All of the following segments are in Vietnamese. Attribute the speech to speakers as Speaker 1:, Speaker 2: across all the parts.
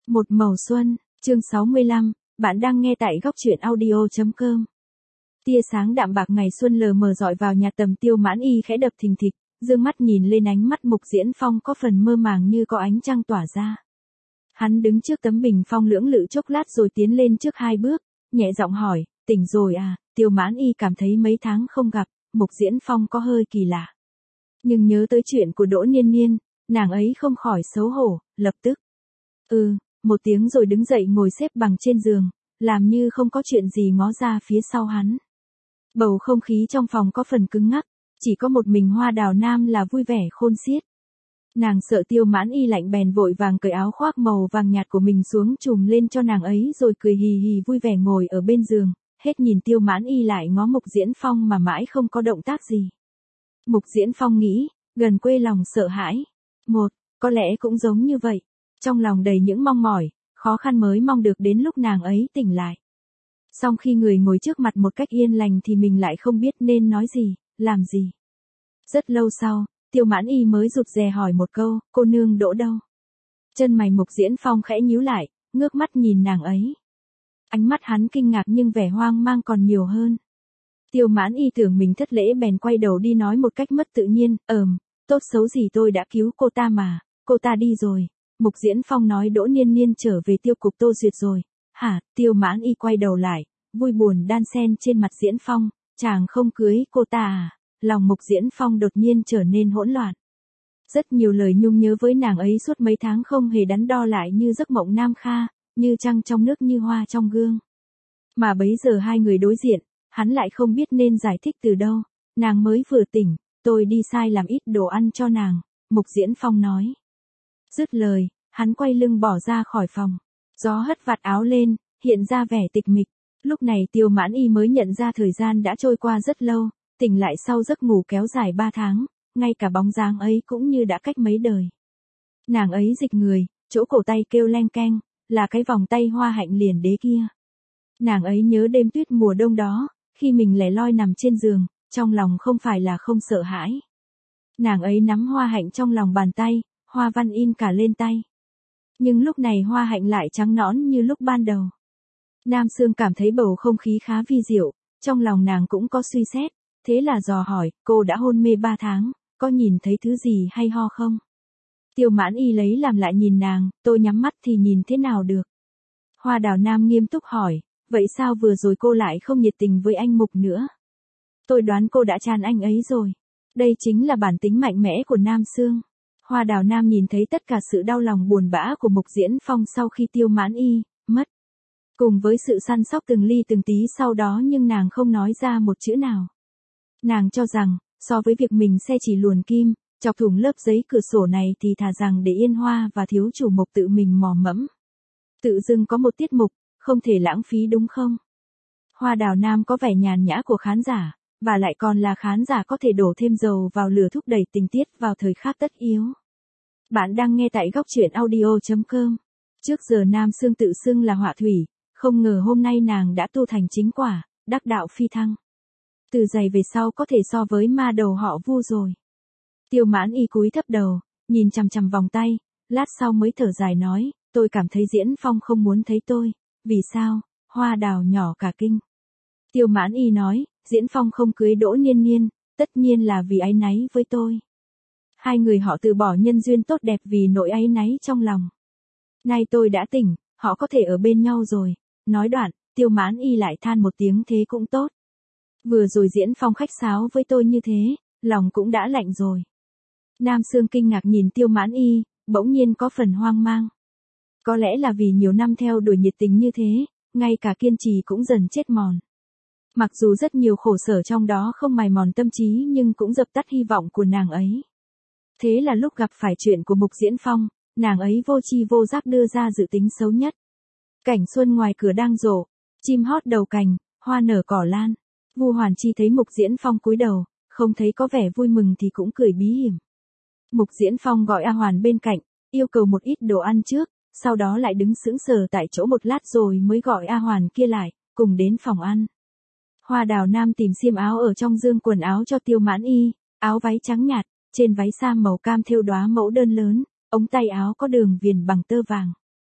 Speaker 1: Một màu xuân, chương 65, bạn đang nghe tại góc truyện audio.com. Tia sáng đạm bạc ngày xuân lờ mờ dọi vào nhà Tầm Tiêu Mãn Y khẽ đập thình thịch, dương mắt nhìn lên ánh mắt Mục Diễn Phong có phần mơ màng như có ánh trăng tỏa ra. Hắn đứng trước tấm bình phong lưỡng lự chốc lát rồi tiến lên trước 2 bước, nhẹ giọng hỏi, tỉnh rồi à? Tiêu Mãn Y cảm thấy mấy tháng không gặp, Mục Diễn Phong có hơi kỳ lạ. Nhưng nhớ tới chuyện của Đỗ Niên Niên, nàng ấy không khỏi xấu hổ, lập tức. Một tiếng rồi đứng dậy ngồi xếp bằng trên giường, làm như không có chuyện gì ngó ra phía sau hắn. Bầu không khí trong phòng có phần cứng ngắc, chỉ có một mình Hoa Đào Nam là vui vẻ khôn xiết. Nàng sợ Tiêu Mãn Y lạnh bèn vội vàng cởi áo khoác màu vàng nhạt của mình xuống trùm lên cho nàng ấy rồi cười hì hì vui vẻ ngồi ở bên giường, hết nhìn Tiêu Mãn Y lại ngó Mục Diễn Phong mà mãi không có động tác gì. Mục Diễn Phong nghĩ, gần quê lòng sợ hãi. Có lẽ cũng giống như vậy. Trong lòng đầy những mong mỏi, khó khăn mới mong được đến lúc nàng ấy tỉnh lại. Song khi người ngồi trước mặt một cách yên lành thì mình lại không biết nên nói gì, làm gì. Rất lâu sau, Tiêu Mãn Y mới rụt rè hỏi một câu, cô nương Đỗ đâu? Chân mày Mục Diễn Phong khẽ nhíu lại, ngước mắt nhìn nàng ấy. Ánh mắt hắn kinh ngạc nhưng vẻ hoang mang còn nhiều hơn. Tiêu Mãn Y tưởng mình thất lễ bèn quay đầu đi nói một cách mất tự nhiên, tốt xấu gì tôi đã cứu cô ta mà, cô ta đi rồi. Mục Diễn Phong nói Đỗ Niên Niên trở về tiêu cục Tô Duyệt rồi. Hả? Tiêu Mãn Y quay đầu lại, vui buồn đan xen trên mặt Diễn Phong, chàng không cưới cô ta à? Lòng Mục Diễn Phong đột nhiên trở nên hỗn loạn. Rất nhiều lời nhung nhớ với nàng ấy suốt mấy tháng không hề đắn đo lại như giấc mộng nam kha, như trăng trong nước như hoa trong gương. Mà bấy giờ hai người đối diện, hắn lại không biết nên giải thích từ đâu. Nàng mới vừa tỉnh, tôi đi sai làm ít đồ ăn cho nàng, Mục Diễn Phong nói. Dứt lời, hắn quay lưng bỏ ra khỏi phòng. Gió hất vạt áo lên, hiện ra vẻ tịch mịch. Lúc này Tiêu Mãn Y mới nhận ra thời gian đã trôi qua rất lâu, tỉnh lại sau giấc ngủ kéo dài 3 tháng, ngay cả bóng dáng ấy cũng như đã cách mấy đời. Nàng ấy dịch người, chỗ cổ tay kêu leng keng, là cái vòng tay hoa hạnh liền đế kia. Nàng ấy nhớ đêm tuyết mùa đông đó, khi mình lẻ loi nằm trên giường, trong lòng không phải là không sợ hãi. Nàng ấy nắm hoa hạnh trong lòng bàn tay, hoa văn in cả lên tay. Nhưng lúc này hoa hạnh lại trắng nõn như lúc ban đầu. Nam Sương cảm thấy bầu không khí khá vi diệu, trong lòng nàng cũng có suy xét, thế là dò hỏi, cô đã hôn mê 3 tháng, có nhìn thấy thứ gì hay ho không? Tiêu Mãn Y lấy làm lại nhìn nàng, tôi nhắm mắt thì nhìn thế nào được? Hoa Đào Nam nghiêm túc hỏi, vậy sao vừa rồi cô lại không nhiệt tình với anh Mục nữa? Tôi đoán cô đã chán anh ấy rồi. Đây chính là bản tính mạnh mẽ của Nam Sương. Hoa Đào Nam nhìn thấy tất cả sự đau lòng buồn bã của Mục Diễn Phong sau khi Tiêu Mãn Y mất. Cùng với sự săn sóc từng ly từng tí sau đó nhưng nàng không nói ra một chữ nào. Nàng cho rằng, so với việc mình xe chỉ luồn kim, chọc thủng lớp giấy cửa sổ này thì thà rằng để Yên Hoa và thiếu chủ Mục tự mình mò mẫm. Tự dưng có một tiết mục, không thể lãng phí đúng không? Hoa Đào Nam có vẻ nhàn nhã của khán giả, và lại còn là khán giả có thể đổ thêm dầu vào lửa thúc đẩy tình tiết vào thời khắc tất yếu. Bạn đang nghe tại góc truyện audio.com. Trước giờ Nam Sương tự xưng là họa thủy, không ngờ hôm nay nàng đã tu thành chính quả, đắc đạo phi thăng. Từ giày về sau có thể so với ma đầu họ Vu rồi. Tiêu Mãn Y cúi thấp đầu, nhìn chằm chằm vòng tay, lát sau mới thở dài nói, tôi cảm thấy Diễn Phong không muốn thấy tôi. Vì sao? Hoa Đào nhỏ cả kinh. Tiêu Mãn Y nói, Diễn Phong không cưới Đỗ Niên Niên, tất nhiên là vì áy náy với tôi. Hai người họ từ bỏ nhân duyên tốt đẹp vì nỗi áy náy trong lòng. Nay tôi đã tỉnh, họ có thể ở bên nhau rồi. Nói đoạn, Tiêu Mãn Y lại than một tiếng thế cũng tốt. Vừa rồi Diễn Phong khách sáo với tôi như thế, lòng cũng đã lạnh rồi. Nam Sương kinh ngạc nhìn Tiêu Mãn Y, bỗng nhiên có phần hoang mang. Có lẽ là vì nhiều năm theo đuổi nhiệt tình như thế, ngay cả kiên trì cũng dần chết mòn. Mặc dù rất nhiều khổ sở trong đó không mài mòn tâm trí nhưng cũng dập tắt hy vọng của nàng ấy. Thế là lúc gặp phải chuyện của Mục Diễn Phong, nàng ấy vô tri vô giác đưa ra dự tính xấu nhất. Cảnh xuân ngoài cửa đang rộ, chim hót đầu cành, hoa nở cỏ lan. Vu Hoàn Chi thấy Mục Diễn Phong cúi đầu, không thấy có vẻ vui mừng thì cũng cười bí hiểm. Mục Diễn Phong gọi A Hoàn bên cạnh, yêu cầu một ít đồ ăn trước, sau đó lại đứng sững sờ tại chỗ một lát rồi mới gọi A Hoàn kia lại, cùng đến phòng ăn. Hoa Đào Nam tìm xiêm áo ở trong dương quần áo cho Tiêu Mãn Y, áo váy trắng nhạt, trên váy sam màu cam thêu đóa mẫu đơn lớn, ống tay áo có đường viền bằng tơ vàng.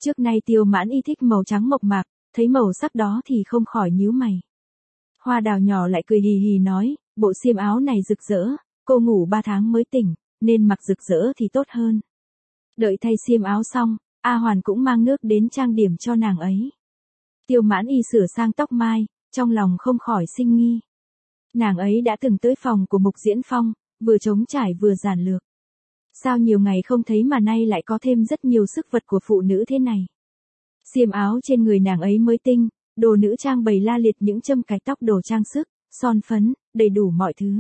Speaker 1: Trước nay Tiêu Mãn Y thích màu trắng mộc mạc, thấy màu sắc đó thì không khỏi nhíu mày. Hoa đào nhỏ lại cười hì hì nói, bộ xiêm áo này rực rỡ, cô ngủ 3 tháng mới tỉnh, nên mặc rực rỡ thì tốt hơn. Đợi thay xiêm áo xong, A Hoàn cũng mang nước đến trang điểm cho nàng ấy. Tiêu Mãn Y sửa sang tóc mai, trong lòng không khỏi sinh nghi. Nàng ấy đã từng tới phòng của Mục Diễn Phong, vừa trống trải vừa giản lược. Sao nhiều ngày không thấy mà nay lại có thêm rất nhiều sức vật của phụ nữ thế này. Xiêm áo trên người nàng ấy mới tinh, đồ nữ trang bày la liệt những châm cài tóc đồ trang sức, son phấn, đầy đủ mọi thứ.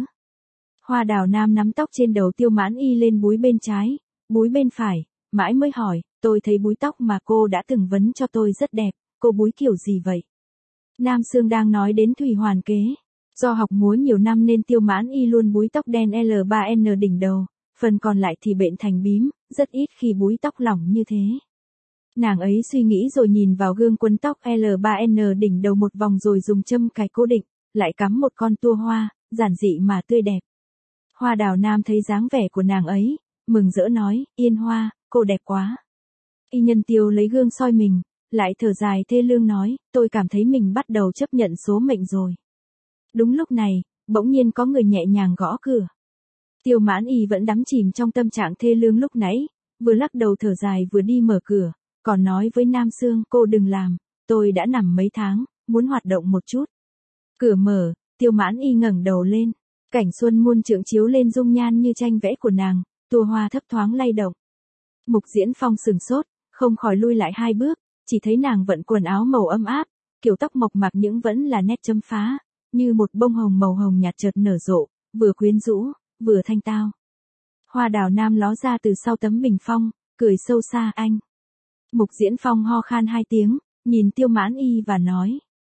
Speaker 1: Hoa đào nam nắm tóc trên đầu Tiêu Mãn Y lên búi bên trái, búi bên phải, mãi mới hỏi, tôi thấy búi tóc mà cô đã từng vấn cho tôi rất đẹp, cô búi kiểu gì vậy? Nam Sương đang nói đến Thủy Hoàn kế. Do học múa nhiều năm nên Tiêu Mãn Y luôn búi tóc đen L3N đỉnh đầu, phần còn lại thì bện thành bím, rất ít khi búi tóc lỏng như thế. Nàng ấy suy nghĩ rồi nhìn vào gương quấn tóc L3N đỉnh đầu một vòng rồi dùng châm cài cố định, lại cắm một con tua hoa, giản dị mà tươi đẹp. Hoa đào nam thấy dáng vẻ của nàng ấy, mừng rỡ nói, Yên Hoa, cô đẹp quá. Y Nhân Tiêu lấy gương soi mình, lại thở dài thê lương nói, tôi cảm thấy mình bắt đầu chấp nhận số mệnh rồi. Đúng lúc này, bỗng nhiên có người nhẹ nhàng gõ cửa. Tiêu Mãn Y vẫn đắm chìm trong tâm trạng thê lương lúc nãy, vừa lắc đầu thở dài vừa đi mở cửa, còn nói với Nam Sương, cô đừng làm, tôi đã nằm mấy tháng, muốn hoạt động một chút. Cửa mở, Tiêu Mãn Y ngẩng đầu lên, cảnh xuân muôn trượng chiếu lên dung nhan như tranh vẽ của nàng, tua hoa thấp thoáng lay động. Mục Diễn Phong sừng sốt, không khỏi lui lại 2 bước, chỉ thấy nàng vận quần áo màu ấm áp, kiểu tóc mộc mạc nhưng vẫn là nét chấm phá, như một bông hồng màu hồng nhạt chợt nở rộ, vừa quyến rũ, vừa thanh tao. Hoa đào nam ló ra từ sau tấm bình phong, cười sâu xa anh. Mục Diễn Phong ho khan 2 tiếng, nhìn Tiêu Mãn Y và nói.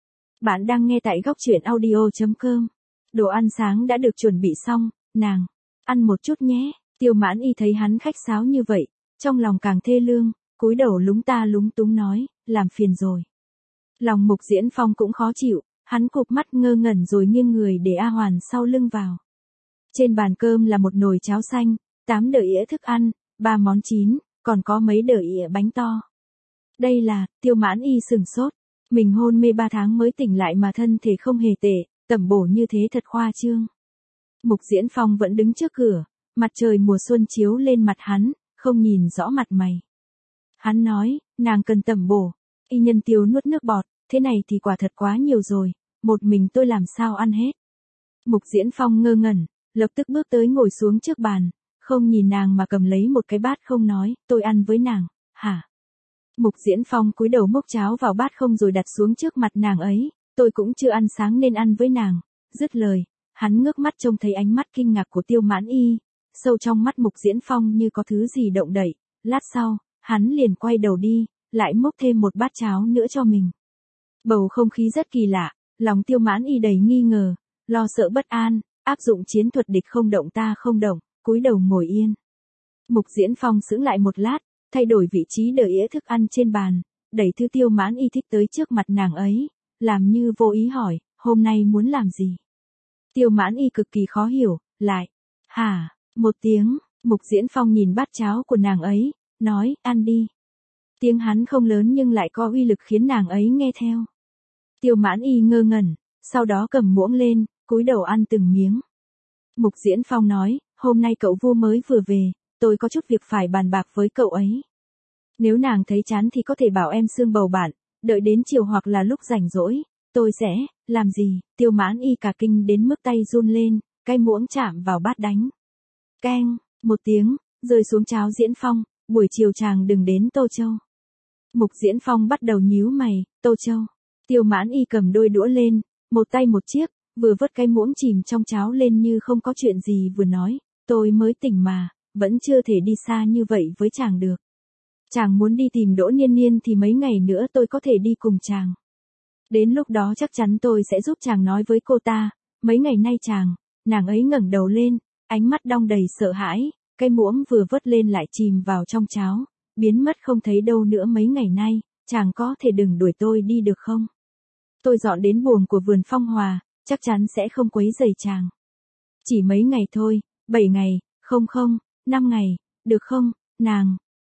Speaker 1: Bạn đang nghe tại góc truyện audio.com. Đồ ăn sáng đã được chuẩn bị xong, nàng, ăn một chút nhé. Tiêu Mãn Y thấy hắn khách sáo như vậy, trong lòng càng thê lương, cúi đầu lúng ta lúng túng nói, làm phiền rồi. Lòng Mục Diễn Phong cũng khó chịu, hắn cụp mắt ngơ ngẩn rồi nghiêng người để A Hoàn sau lưng vào. Trên bàn cơm là một nồi cháo xanh, 8 đĩa thức ăn, 3 món chín, còn có mấy đĩa bánh to. Đây là, Tiêu Mãn Y sừng sốt, mình hôn mê 3 tháng mới tỉnh lại mà thân thể không hề tệ, tẩm bổ như thế thật khoa trương. Mục Diễn Phong vẫn đứng trước cửa, mặt trời mùa xuân chiếu lên mặt hắn, không nhìn rõ mặt mày. Hắn nói, nàng cần tẩm bổ. Y Nhân Tiêu nuốt nước bọt, thế này thì quả thật quá nhiều rồi, một mình tôi làm sao ăn hết. Mục Diễn Phong ngơ ngẩn, lập tức bước tới ngồi xuống trước bàn, không nhìn nàng mà cầm lấy một cái bát không nói, tôi ăn với nàng, hả? Mục Diễn Phong cúi đầu múc cháo vào bát không rồi đặt xuống trước mặt nàng ấy, tôi cũng chưa ăn sáng nên ăn với nàng. Dứt lời, hắn ngước mắt trông thấy ánh mắt kinh ngạc của Tiêu Mãn Y, sâu trong mắt Mục Diễn Phong như có thứ gì động đậy, lát sau, hắn liền quay đầu đi, lại múc thêm một bát cháo nữa cho mình. Bầu không khí rất kỳ lạ, lòng Tiêu Mãn Y đầy nghi ngờ, lo sợ bất an, áp dụng chiến thuật địch không động ta không động, cúi đầu ngồi yên. Mục Diễn Phong sững lại một lát, thay đổi vị trí đĩa thức ăn trên bàn, đẩy thứ Tiêu Mãn Y thích tới trước mặt nàng ấy, làm như vô ý hỏi, hôm nay muốn làm gì? Tiêu Mãn Y cực kỳ khó hiểu, lại, hả, một tiếng, Mục Diễn Phong nhìn bát cháo của nàng ấy, nói, ăn đi. Tiếng hắn không lớn nhưng lại có uy lực khiến nàng ấy nghe theo. Tiêu Mãn Y ngơ ngẩn, sau đó cầm muỗng lên, cúi đầu ăn từng miếng. Mục Diễn Phong nói, hôm nay cậu vua mới vừa về, tôi có chút việc phải bàn bạc với cậu ấy. Nếu nàng thấy chán thì có thể bảo em Sương bầu bạn, đợi đến chiều hoặc là lúc rảnh rỗi, tôi sẽ, làm gì? Tiêu Mãn Y cả kinh đến mức tay run lên, cái muỗng chạm vào bát đánh. Keng, một tiếng, rơi xuống cháo Diễn Phong, buổi chiều chàng đừng đến Tô Châu. Mục Diễn Phong bắt đầu nhíu mày, Tô Châu. Tiêu Mãn Y cầm đôi đũa lên, một tay một chiếc, vừa vớt cái muỗng chìm trong cháo lên như không có chuyện gì vừa nói, tôi mới tỉnh mà, vẫn chưa thể đi xa như vậy với chàng được. Chàng muốn đi tìm Đỗ Niên Niên thì mấy ngày nữa tôi có thể đi cùng chàng. Đến lúc đó chắc chắn tôi sẽ giúp chàng nói với cô ta, mấy ngày nay chàng, nàng ấy ngẩng đầu lên, ánh mắt đong đầy sợ hãi, cái muỗng vừa vớt lên lại chìm vào trong cháo, biến mất không thấy đâu nữa mấy ngày nay, chàng có thể đừng đuổi tôi đi được không? Tôi dọn đến buồng của vườn Phong Hòa, chắc chắn sẽ không quấy rầy chàng. Chỉ mấy ngày thôi, 7 ngày, không, 5 ngày, được không, nàng?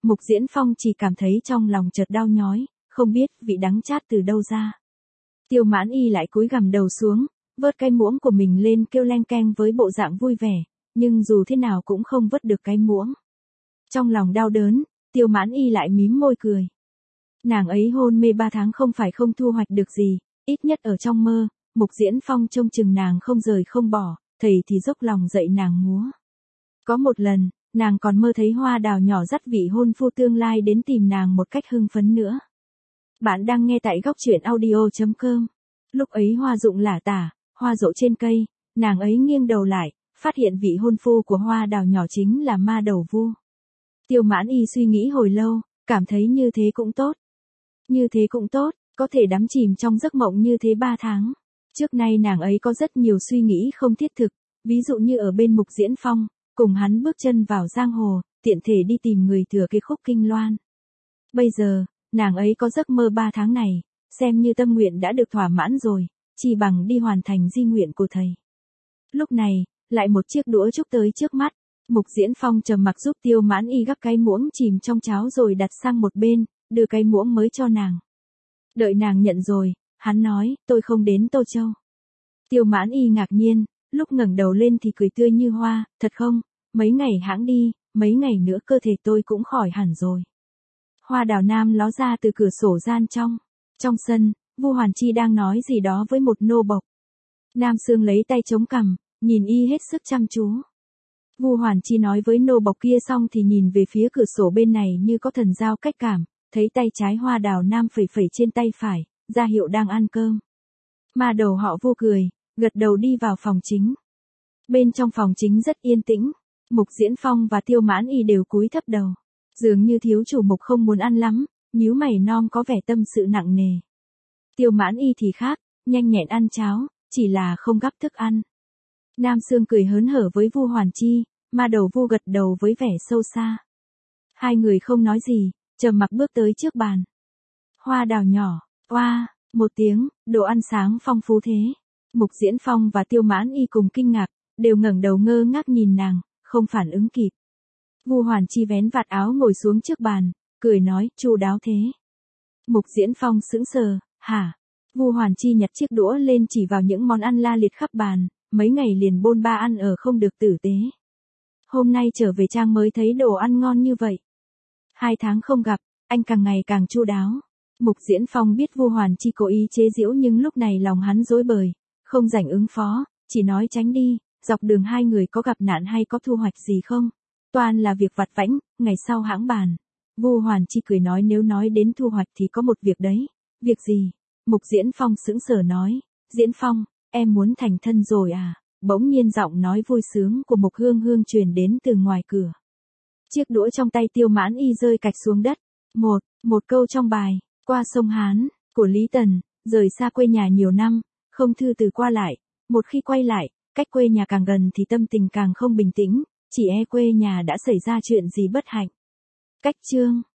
Speaker 1: Mục Diễn Phong chỉ cảm thấy trong lòng chợt đau nhói, không biết vị đắng chát từ đâu ra. Tiêu Mãn Y lại cúi gằm đầu xuống, vớt cái muỗng của mình lên kêu leng keng với bộ dạng vui vẻ, nhưng dù thế nào cũng không vớt được cái muỗng. Trong lòng đau đớn, Tiêu Mãn Y lại mím môi cười. Nàng ấy hôn mê 3 tháng không phải không thu hoạch được gì, ít nhất ở trong mơ, Mục Diễn Phong trông chừng nàng không rời không bỏ, thầy thì dốc lòng dạy nàng múa. Có một lần, nàng còn mơ thấy Hoa Đào nhỏ dắt vị hôn phu tương lai đến tìm nàng một cách hưng phấn nữa. Bạn đang nghe tại góc truyện audio.com. Lúc ấy hoa rụng lả tả, hoa rộ trên cây, nàng ấy nghiêng đầu lại, phát hiện vị hôn phu của Hoa Đào nhỏ chính là Ma Đầu Vu. Tiêu Mãn Y suy nghĩ hồi lâu, cảm thấy như thế cũng tốt. Như thế cũng tốt, có thể đắm chìm trong giấc mộng như thế 3 tháng. Trước nay nàng ấy có rất nhiều suy nghĩ không thiết thực, ví dụ như ở bên Mục Diễn Phong, cùng hắn bước chân vào giang hồ, tiện thể đi tìm người thừa kế khúc Kinh Loan. Bây giờ, nàng ấy có giấc mơ 3 tháng này, xem như tâm nguyện đã được thỏa mãn rồi, chỉ bằng đi hoàn thành di nguyện của thầy. Lúc này, lại một chiếc đũa trúc tới trước mắt, Mục Diễn Phong trầm mặc giúp Tiêu Mãn Y gắp cái muỗng chìm trong cháo rồi đặt sang một bên, đưa cái muỗng mới cho nàng. Đợi nàng nhận rồi, hắn nói, tôi không đến Tô Châu. Tiêu Mãn Y ngạc nhiên, lúc ngẩng đầu lên thì cười tươi như hoa, thật không, mấy ngày hãng đi, mấy ngày nữa cơ thể tôi cũng khỏi hẳn rồi. Hoa Đào Nam ló ra từ cửa sổ gian trong. Trong sân, Vu Hoàn Chi đang nói gì đó với một nô bộc. Nam Sương lấy tay chống cằm, nhìn y hết sức chăm chú. Vu Hoàn Chi nói với nô bộc kia xong thì nhìn về phía cửa sổ bên này như có thần giao cách cảm, thấy tay trái Hoa Đào Nam phẩy phẩy trên tay phải, ra hiệu đang ăn cơm. Ma đầu họ Vu cười, gật đầu đi vào phòng chính. Bên trong phòng chính rất yên tĩnh, Mục Diễn Phong và Tiêu Mãn Y đều cúi thấp đầu. Dường như thiếu chủ Mục không muốn ăn lắm, nhíu mày non có vẻ tâm sự nặng nề. Tiêu Mãn Y thì khác, nhanh nhẹn ăn cháo, chỉ là không gắp thức ăn. Nam Sương cười hớn hở với Vu Hoàn Chi, Ma đầu Vu gật đầu với vẻ sâu xa. Hai người không nói gì, trầm mặc bước tới trước bàn. Hoa Đào nhỏ, oa, một tiếng, đồ ăn sáng phong phú thế. Mục Diễn Phong và Tiêu Mãn Y cùng kinh ngạc, đều ngẩng đầu ngơ ngác nhìn nàng, không phản ứng kịp. Vu Hoàn Chi vén vạt áo ngồi xuống trước bàn, cười nói, chu đáo thế. Mục Diễn Phong sững sờ, hả? Vu Hoàn Chi nhặt chiếc đũa lên chỉ vào những món ăn la liệt khắp bàn, mấy ngày liền bôn ba ăn ở không được tử tế. Hôm nay trở về trang mới thấy đồ ăn ngon như vậy. 2 tháng không gặp, anh càng ngày càng chu đáo. Mục Diễn Phong biết Vu Hoàn Chi cố ý chế giễu nhưng lúc này lòng hắn rối bời, không rảnh ứng phó, chỉ nói tránh đi, dọc đường hai người có gặp nạn hay có thu hoạch gì không? Toàn là việc vặt vãnh, ngày sau hãng bàn. Vu Hoàn Chi cười nói nếu nói đến thu hoạch thì có một việc đấy. Việc gì? Mục Diễn Phong sững sờ nói, Diễn Phong, em muốn thành thân rồi à? Bỗng nhiên giọng nói vui sướng của Mục Hương Hương truyền đến từ ngoài cửa. Chiếc đũa trong tay Tiêu Mãn Y rơi cạch xuống đất. Một câu trong bài, qua sông Hán, của Lý Tần, rời xa quê nhà nhiều năm, không thư từ qua lại, một khi quay lại, cách quê nhà càng gần thì tâm tình càng không bình tĩnh, chỉ e quê nhà đã xảy ra chuyện gì bất hạnh. Cách chương